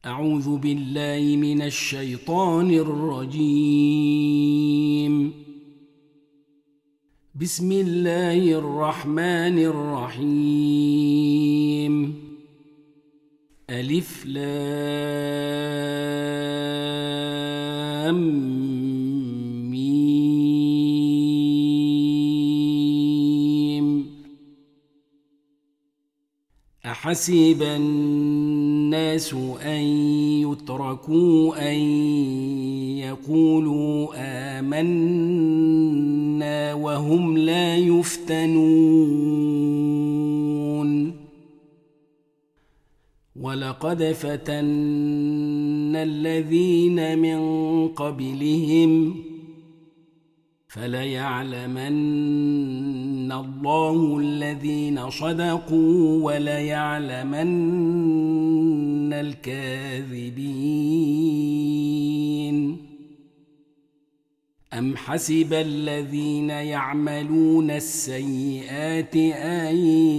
أعوذ بالله من الشيطان الرجيم. بسم الله الرحمن الرحيم. ألف لام ميم. أحسب الناس أن يتركوا أن يقولوا آمنا وهم لا يفتنون. ولقد فتنا الذين من قبلهم فليعلمن الله الذين صدقوا وليعلمن الكاذبين. أم حسب الذين يعملون السيئات أن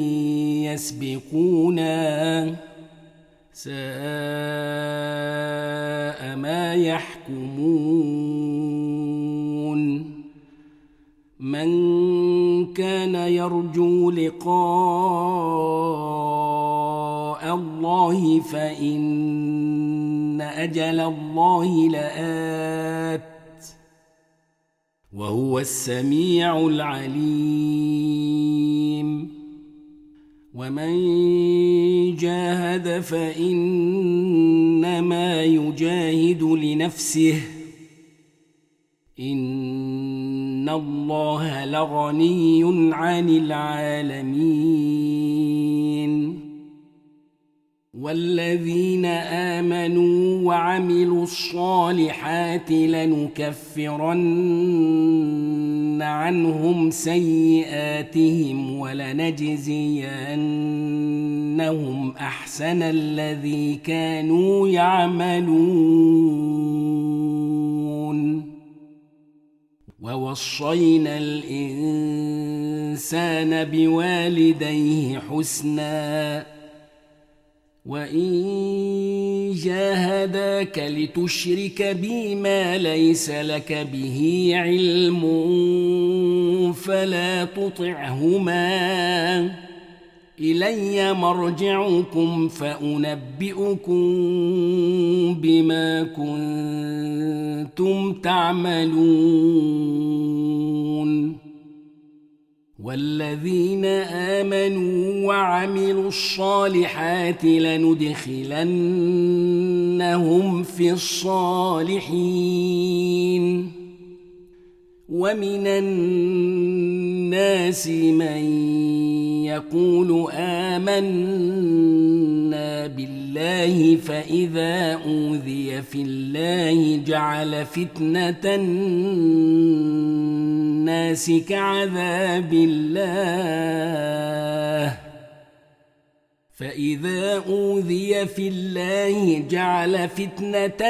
يسبقونا ساء ما يحكمون. من كان يرجو لقاء الله فإن أجل الله لآت وهو السميع العليم. ومن جاهد فإنما يجاهد لنفسه إن الله لغني عن العالمين. والذين آمنوا وعملوا الصالحات لنكفرن عنهم سيئاتهم ولنجزينهم أحسن الذي كانوا يعملون. ووصينا الإنسان بوالديه حسنا وإن جاهداك لتشرك بي ما ليس لك به علم فلا تطعهما إلي مرجعكم فأنبئكم بما كنتم تعملون. والذين آمنوا وعملوا الصالحات لندخلنهم في الصالحين. ومن الناس من يقول آمنا بالله فإذا أوذي في الله جعل فتنة الناس كعذاب الله فإذا أوذي في الله جعل فتنة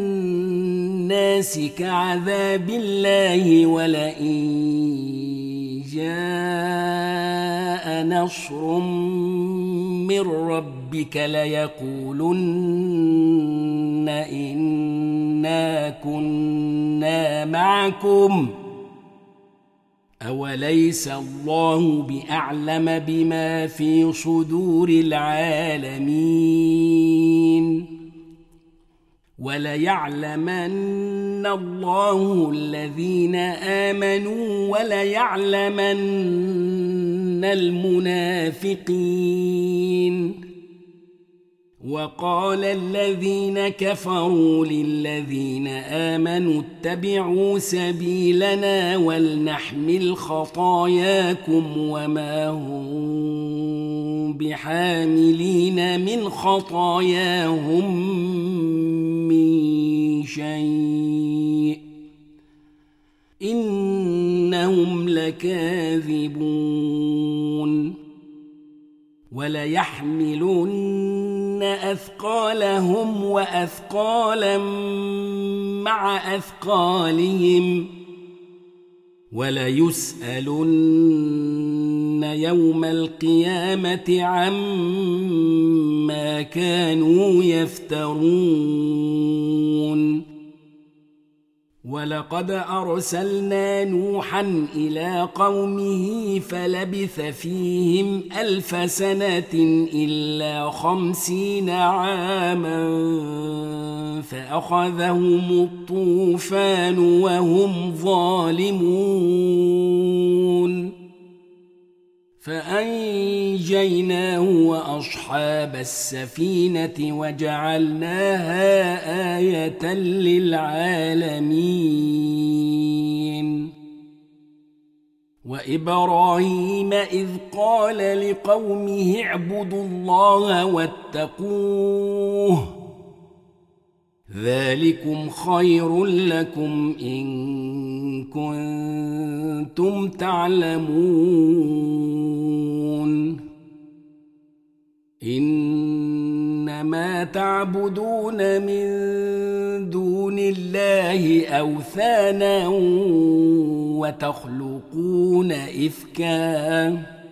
الناس كعذاب الله ولئن جاء نصر من ربك ليقولن إنا كنا معكم أوليس الله بأعلم بما في صدور العالمين. وليعلمن الله الذين آمنوا وليعلمن المنافقين. وقال الذين كفروا للذين آمنوا اتبعوا سبيلنا ولنحمل خطاياكم وما هم بحاملين من خطاياهم من شيء إنهم لكاذبون. وليحملن أثقالهم وأثقالا مع أثقالهم وليسألن يوم القيامة عما كانوا يفترون ولقد أرسلنا نوحا إلى قومه فلبث فيهم 1000 سنة إلا 50 عاما فأخذهم الطوفان وهم ظالمون فأنجيناه وأصحاب السفينة وجعلناها آية للعالمين وإبراهيم إذ قال لقومه اعبدوا الله واتقوه ذلكم خير لكم إن كنتم تعلمون إنما تعبدون من دون الله أوثانا وتخلقون إفكا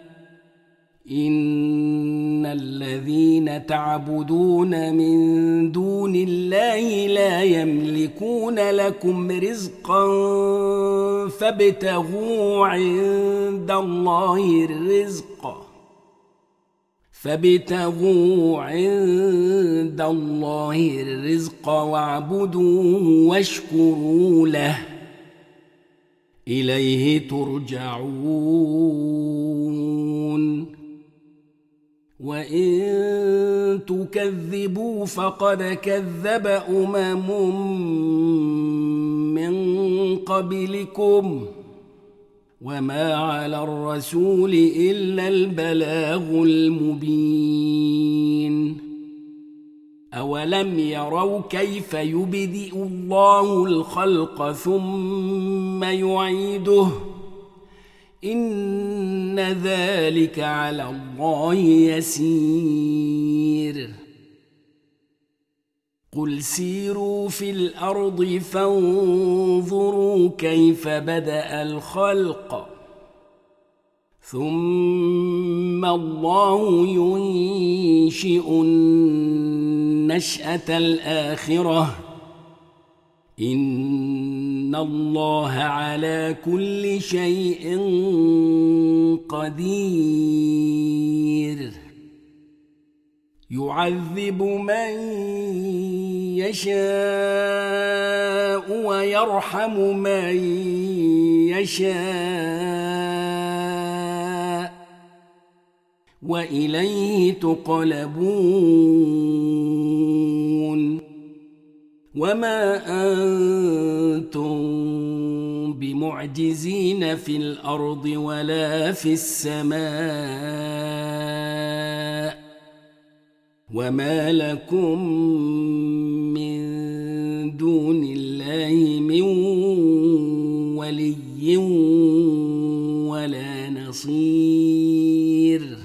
إن الذين تعبدون من دون الله لا يملكون لكم رزقا فابتغوا عند الله الرزق واعبدوه واشكروا له إليه ترجعون وإن تكذبوا فقد كذب من قبلكم وما على الرسول إلا البلاغ المبين أولم يروا كيف يبدئ الله الخلق ثم يعيده إن ذلك على الله يسير قل سيروا في الأرض فانظروا كيف بدأ الخلق ثم الله ينشئ النشأة الآخرة إن الله على كل شيء قدير يعذب من يشاء ويرحم من يشاء وإليه تقلبون وما أنتم بمعجزين في الأرض ولا في السماء وما لكم من دون الله من ولي ولا نصير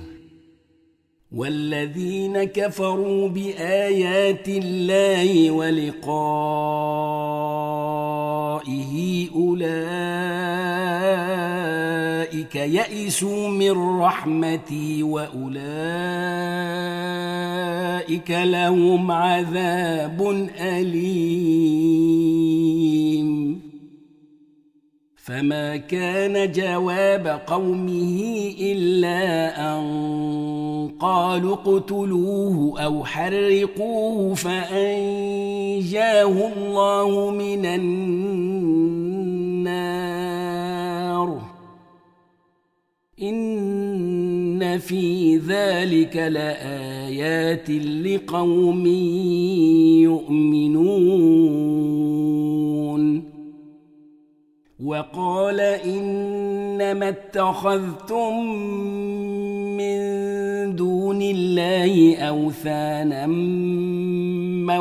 والذين كفروا بآيات الله ولقائه أولئك يئسوا من رحمتي وأولئك لهم عذاب أليم فما كان جواب قومه إلا أن قالوا اقتلوه أو حرقوه فأنجاه الله من النار إن في ذلك لآيات لقوم يؤمنون وقال إنما اتخذتم من دون الله أوثانا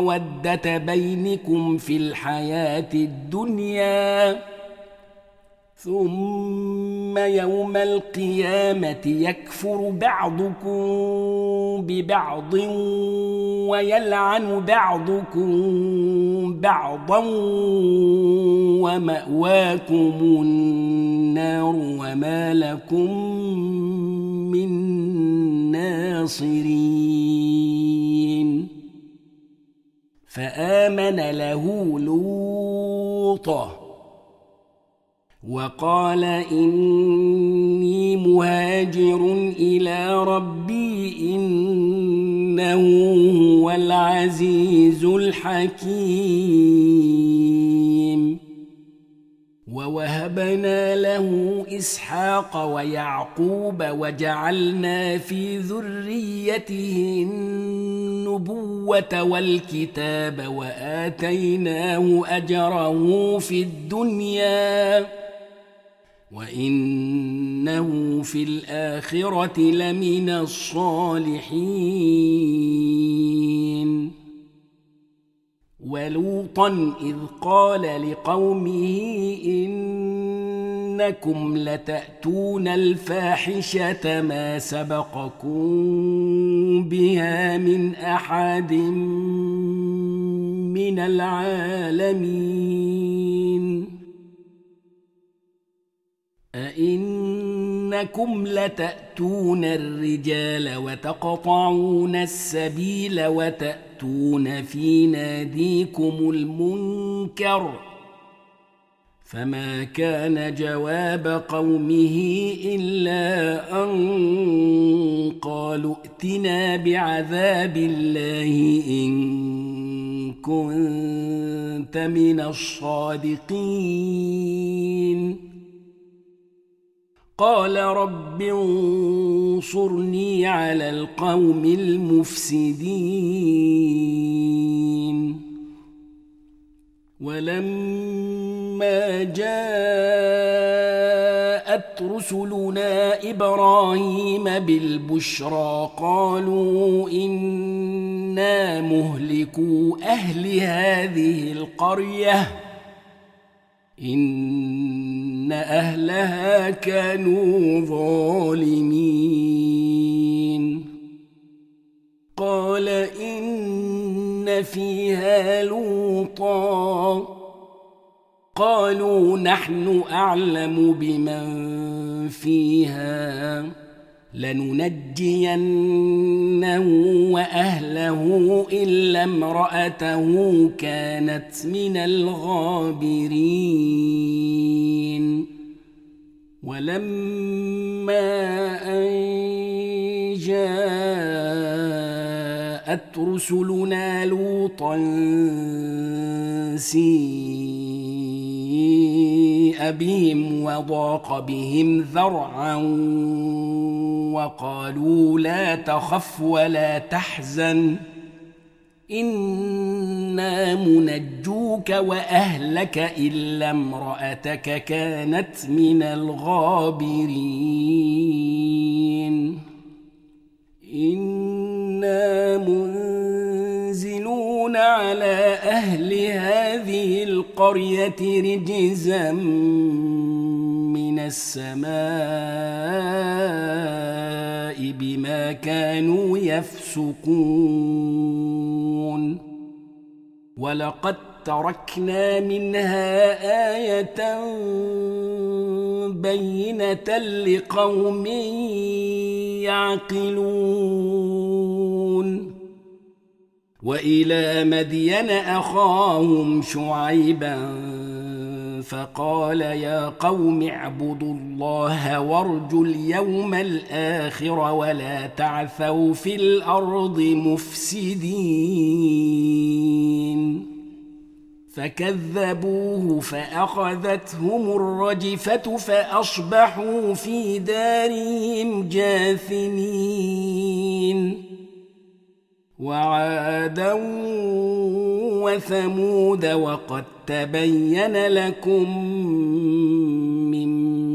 مودة بينكم في الحياة الدنيا ثم يوم القيامة يكفر بعضكم ببعض ويلعن بعضكم بعضا ومأواكم النار وما لكم من ناصرين فآمن له لوط وقال إني مهاجر إلى ربي إنه هو العزيز الحكيم ووهبنا له إسحاق ويعقوب وجعلنا في ذريته النبوة والكتاب وآتيناه أجره في الدنيا وإنه في الآخرة لمن الصالحين ولوطا إذ قال لقومه إنكم لتأتون الفاحشة ما سبقكم بها من أحد من العالمين أئنكم لتأتون الرجال وتقطعون السبيل وتأتون في ناديكم المنكر فما كان جواب قومه إلا أن قالوا ائتنا بعذاب الله إن كنت من الصادقين قال رب انصرني على القوم المفسدين ولما جاءت رسلنا إبراهيم بالبشرى قالوا إنا مهلكو أهل هذه القرية إن أهلها كانوا ظالمين قال إن فيها لوطا قالوا نحن أعلم بمن فيها لننجينه وأهله إلا امرأته كانت من الغابرين ولما أن جاءت رسلنا لوطا سيء بهم وضاق بهم ذرعا وقالوا لا تخف ولا تحزن إنا منجوك وأهلك إلا امرأتك كانت من الغابرين إنا منزلون على أهل هذه القرية رجزا من السماء بما كانوا يفسقون ولقد تركنا منها آية بينة لقوم يعقلون وإلى مدين أخاهم شعيبا فقال يا قوم اعبدوا الله وارجوا اليوم الآخر ولا تعثوا في الأرض مفسدين فكذبوه فأخذتهم الرجفة فأصبحوا في دارهم جاثمين وعادا وثمود وقد تبين لكم من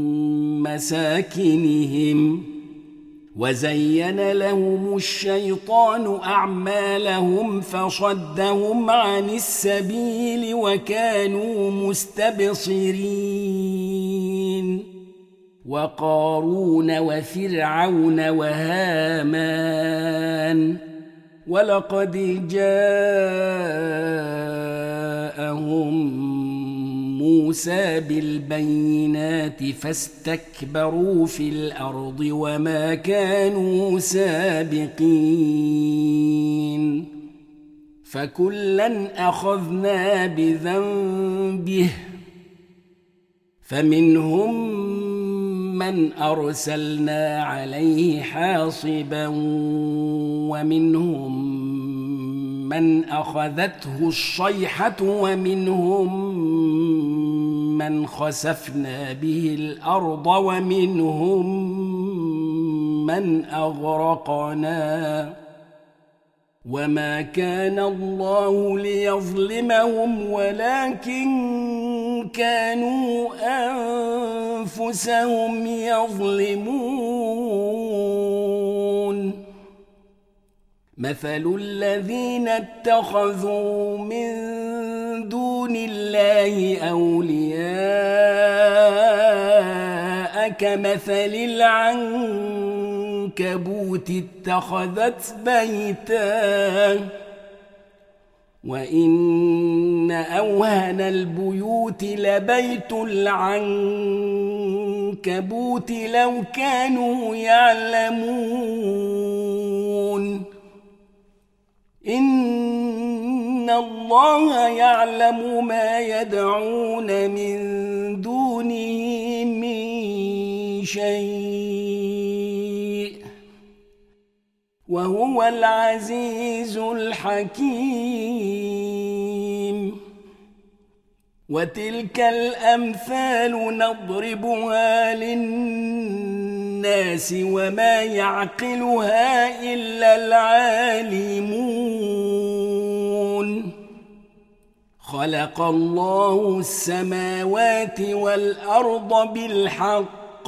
مساكنهم وزين لهم الشيطان أعمالهم فصدهم عن السبيل وكانوا مستبصرين وقارون وفرعون وهامان ولقد جاءهم موسى بالبينات فاستكبروا في الأرض وما كانوا سابقين فكلا أخذنا بذنبه فمنهم من أرسلنا عليه حاصبا ومنهم من أخذته الصيحة ومنهم من خسفنا به الأرض ومنهم من أغرقنا وما كان الله ليظلمهم ولكن كانوا أنفسهم يظلمون مثل الذين اتخذوا من دون الله أولياء كمثل العنكبوت اتخذت بيتا وإن أوهن البيوت لبيت العنكبوت لو كانوا يعلمون إن الله يعلم ما يدعون من دونه من شيء وهو العزيز الحكيم وتلك الأمثال نضربها للناس وما يعقلها إلا العالمون خلق الله السماوات والأرض بالحق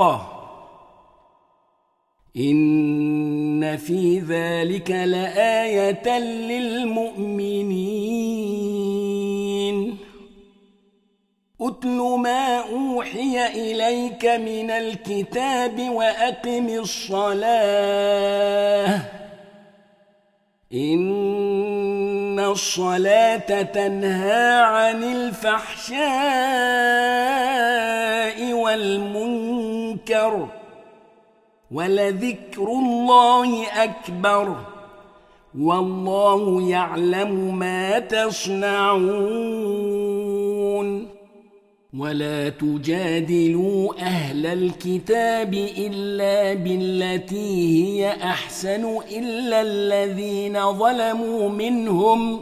إن في ذلك لآية للمؤمنين أتل ما أوحي إليك من الكتاب وأقم الصلاة إن الصلاة تنهى عن الفحشاء والمنكر ولذكر الله أكبر والله يعلم ما تصنعون ولا تجادلوا أهل الكتاب إلا بالتي هي أحسن إلا الذين ظلموا منهم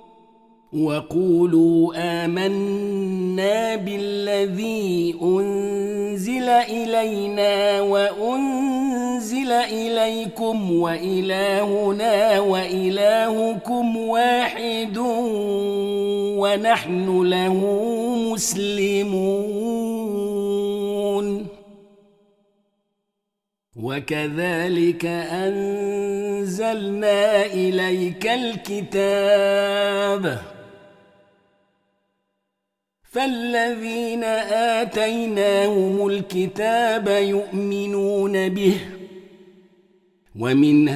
وقولوا آمنا بالذي أنزل إلينا وأنزل إليكم وإلهنا وإلهكم واحد ونحن له مسلمون وكذلك أنزلنا إليك الكتاب فالذين آتيناهم الكتاب يؤمنون به ومن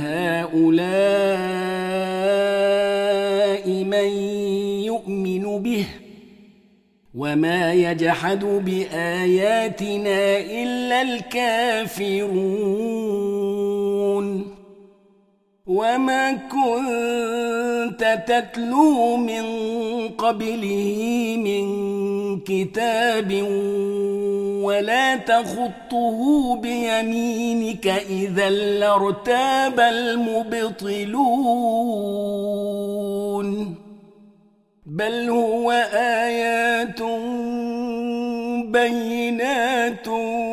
هؤلاء من يؤمن به وما يجحد بآياتنا إلا الكافرون وما كنت تتلو من قبله من كتاب ولا تخطه بيمينك إذا لارتاب المبطلون بل هو آيات بينات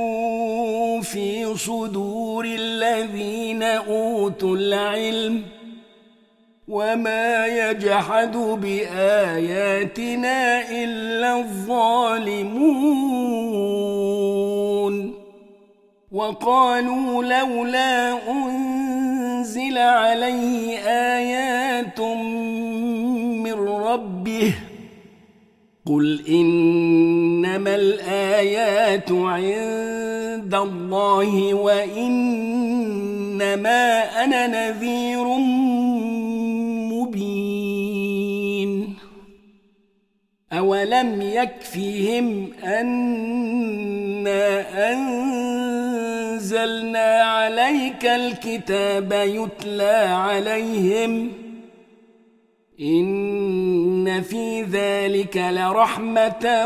في صدور الذين أوتوا العلم وما يجحد بآياتنا إلا الظالمون وقالوا لولا أنزل عليه آيات من ربه قل إنما الآيات عند عند الله وإنما أنا نذير مبين أولم يكفهم أنا أنزلنا عليك الكتاب يتلى عليهم إن في ذلك لرحمة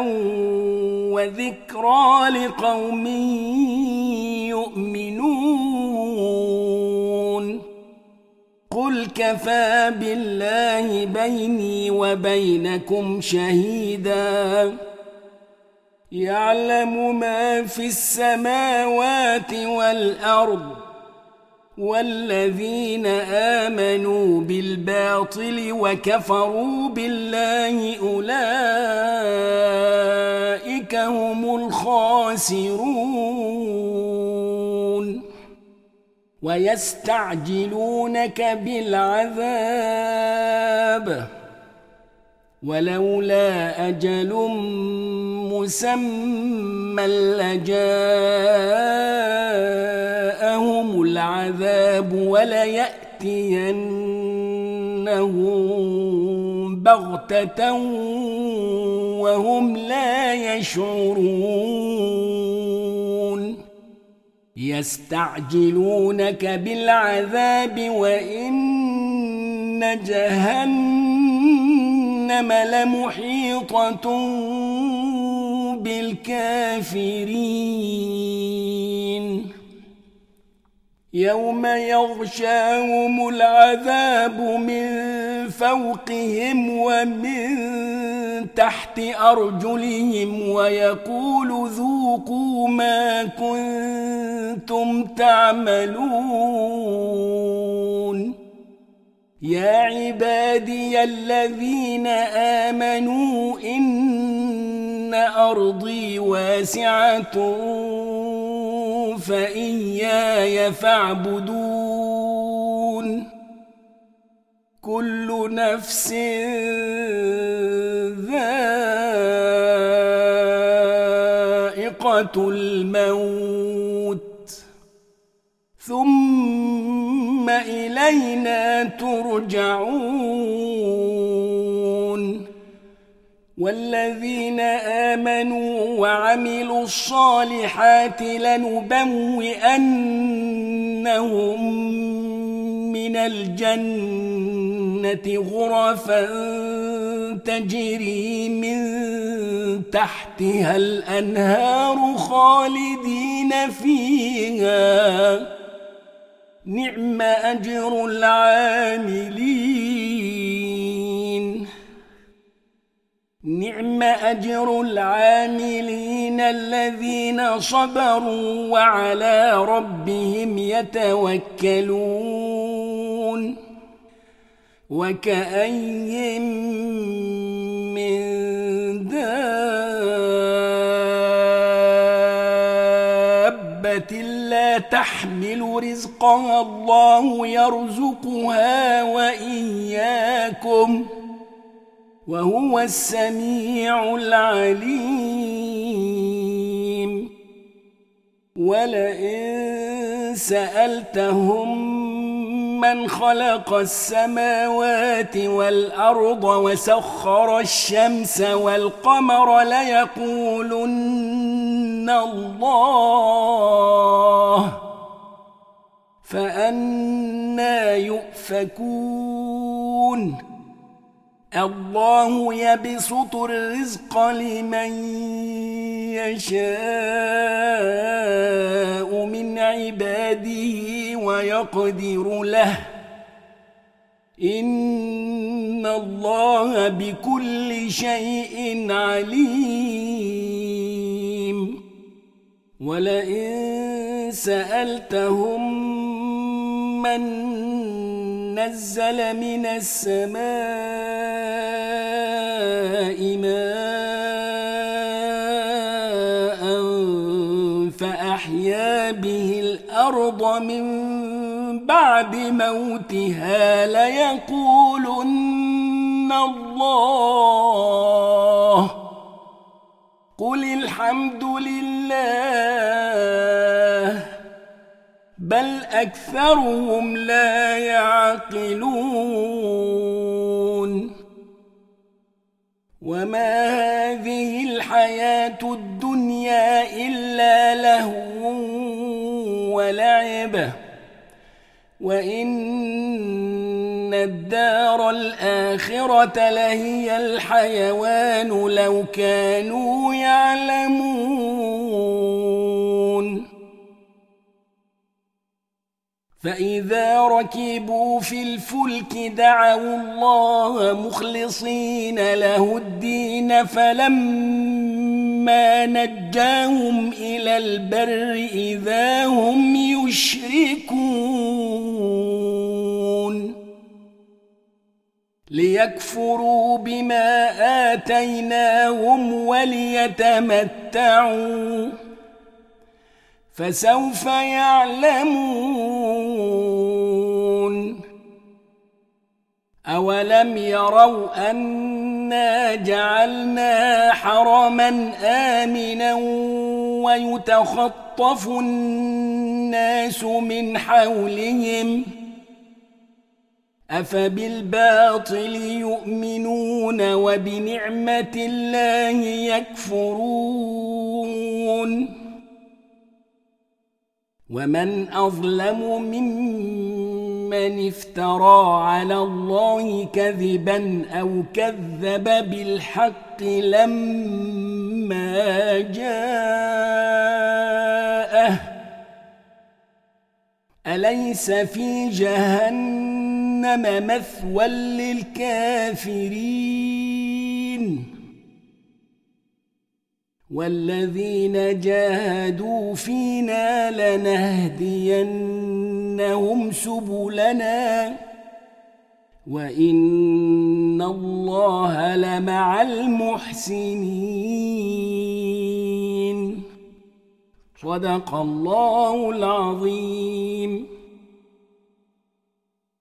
وذكرى لقوم يؤمنون قل كفى بالله بيني وبينكم شهيدا يعلم ما في السماوات والأرض والذين آمنوا بالباطل وكفروا بالله أولئك هم الخاسرون ويستعجلونك بالعذاب ولولا أجل مسمى لجاءهم العذاب وليأتينهم بغتة وهم لا يشعرون يستعجلونك بالعذاب وإن جهنم لمحيطة بالكافرين يوم يغشاهم العذاب من فوقهم ومن تحت أرجلهم ويقول ذوقوا ما كنتم تعملون يا عبادي الذين آمنوا إن أرضي واسعة فإياي فاعبدون كل نفس ذائقة الموت ثم إلينا ترجعون والذين آمنوا وعملوا الصالحات لنبوئنهم من الجنة غرفا تجري من تحتها الأنهار خالدين فيها نعم أجر العاملين نعم أجر العاملين الذين صبروا وعلى ربهم يتوكلون وكأين من دابة لا تحمل رزقها الله يرزقها وإياكم وهو السميع العليم ولئن سألتهم من خلق السماوات والأرض وسخر الشمس والقمر ليقولن الله فأنى يؤفكون الله يبسط الرزق لمن يشاء من عباده ويقدر له إن الله بكل شيء عليم ولئن سألتهم من نزل من السماء ماء فأحيا به الأرض من بعد موتها ليقولن الله قل الحمد لله أكثرهم لا يعقلون وما هذه الحياة الدنيا إلا لهو ولعب وإن الدار الآخرة لهي الحيوان لو كانوا يعلمون فإذا ركبوا في الفلك دعوا الله مخلصين له الدين فلما نجاهم إلى البر إذا هم يشركون ليكفروا بما آتيناهم وليتمتعوا فسوف يعلمون أولم يروا أنا جعلنا حرما آمنا ويتخطف الناس من حولهم أفبالباطل يؤمنون وبنعمة الله يكفرون ومن أظلم ممن افترى على الله كذبا أو كذب بالحق لما جاءه أليس في جهنم مثوى للكافرين والذين جاهدوا فينا لنهدينهم سبلنا وإن الله لمع المحسنين صدق الله العظيم.